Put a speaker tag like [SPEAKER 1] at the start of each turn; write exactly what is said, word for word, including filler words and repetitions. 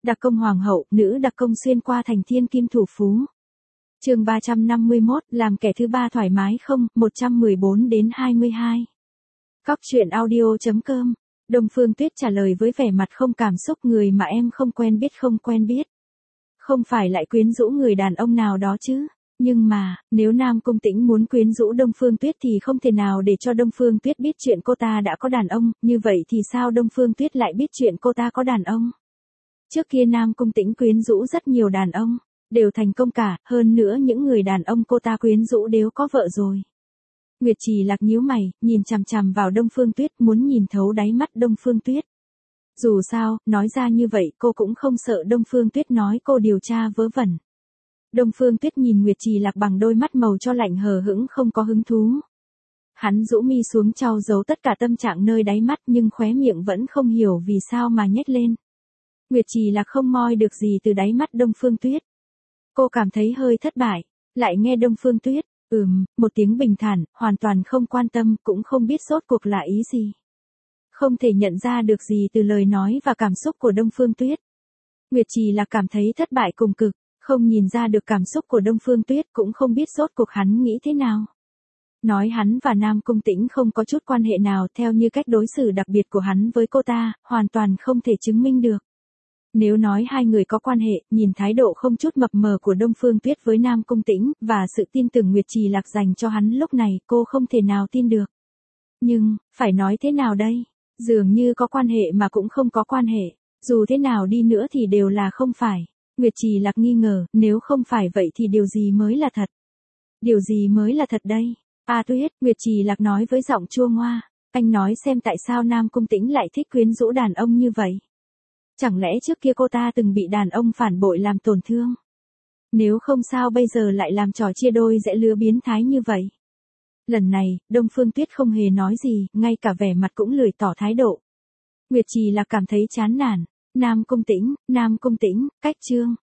[SPEAKER 1] Đặc công hoàng hậu, nữ đặc công xuyên qua thành thiên kim thủ phú. Chương ba trăm năm mươi mốt, làm kẻ thứ ba thoải mái không, một trăm mười bốn đến hai mươi hai. Cóc truyện audio chấm com. Đông Phương Tuyết trả lời với vẻ mặt không cảm xúc, người mà em không quen biết không quen biết. Không phải lại quyến rũ người đàn ông nào đó chứ. Nhưng mà, nếu Nam Cung Tĩnh muốn quyến rũ Đông Phương Tuyết thì không thể nào để cho Đông Phương Tuyết biết chuyện cô ta đã có đàn ông, như vậy thì sao Đông Phương Tuyết lại biết chuyện cô ta có đàn ông? Trước kia Nam Cung Tĩnh quyến rũ rất nhiều đàn ông, đều thành công cả, hơn nữa những người đàn ông cô ta quyến rũ đều có vợ rồi. Nguyệt Trì Lạc nhíu mày, nhìn chằm chằm vào Đông Phương Tuyết, muốn nhìn thấu đáy mắt Đông Phương Tuyết. Dù sao, nói ra như vậy cô cũng không sợ Đông Phương Tuyết nói cô điều tra vớ vẩn. Đông Phương Tuyết nhìn Nguyệt Trì Lạc bằng đôi mắt màu cho lạnh hờ hững không có hứng thú. Hắn rũ mi xuống trau giấu tất cả tâm trạng nơi đáy mắt nhưng khóe miệng vẫn không hiểu vì sao mà nhếch lên. Nguyệt Trì Lạc không moi được gì từ đáy mắt Đông Phương Tuyết. Cô cảm thấy hơi thất bại, lại nghe Đông Phương Tuyết, ừm, một tiếng bình thản, hoàn toàn không quan tâm, cũng không biết rốt cuộc là ý gì. Không thể nhận ra được gì từ lời nói và cảm xúc của Đông Phương Tuyết. Nguyệt Trì Lạc cảm thấy thất bại cùng cực, không nhìn ra được cảm xúc của Đông Phương Tuyết, cũng không biết rốt cuộc hắn nghĩ thế nào. Nói hắn và Nam Cung Tĩnh không có chút quan hệ nào theo như cách đối xử đặc biệt của hắn với cô ta, hoàn toàn không thể chứng minh được. Nếu nói hai người có quan hệ, nhìn thái độ không chút mập mờ của Đông Phương Tuyết với Nam Cung Tĩnh, và sự tin tưởng Nguyệt Trì Lạc dành cho hắn lúc này, cô không thể nào tin được. Nhưng, phải nói thế nào đây? Dường như có quan hệ mà cũng không có quan hệ, dù thế nào đi nữa thì đều là không phải. Nguyệt Trì Lạc nghi ngờ, nếu không phải vậy thì điều gì mới là thật? Điều gì mới là thật đây? A Tuyết, Nguyệt Trì Lạc nói với giọng chua ngoa, anh nói xem tại sao Nam Cung Tĩnh lại thích quyến rũ đàn ông như vậy? Chẳng lẽ trước kia cô ta từng bị đàn ông phản bội làm tổn thương? Nếu không sao bây giờ lại làm trò chia đôi rẽ lứa biến thái như vậy? Lần này, Đông Phương Tuyết không hề nói gì, ngay cả vẻ mặt cũng lười tỏ thái độ. Nguyệt Trì Lạc cảm thấy chán nản. Nam Cung Tĩnh, Nam Cung Tĩnh, cách chương.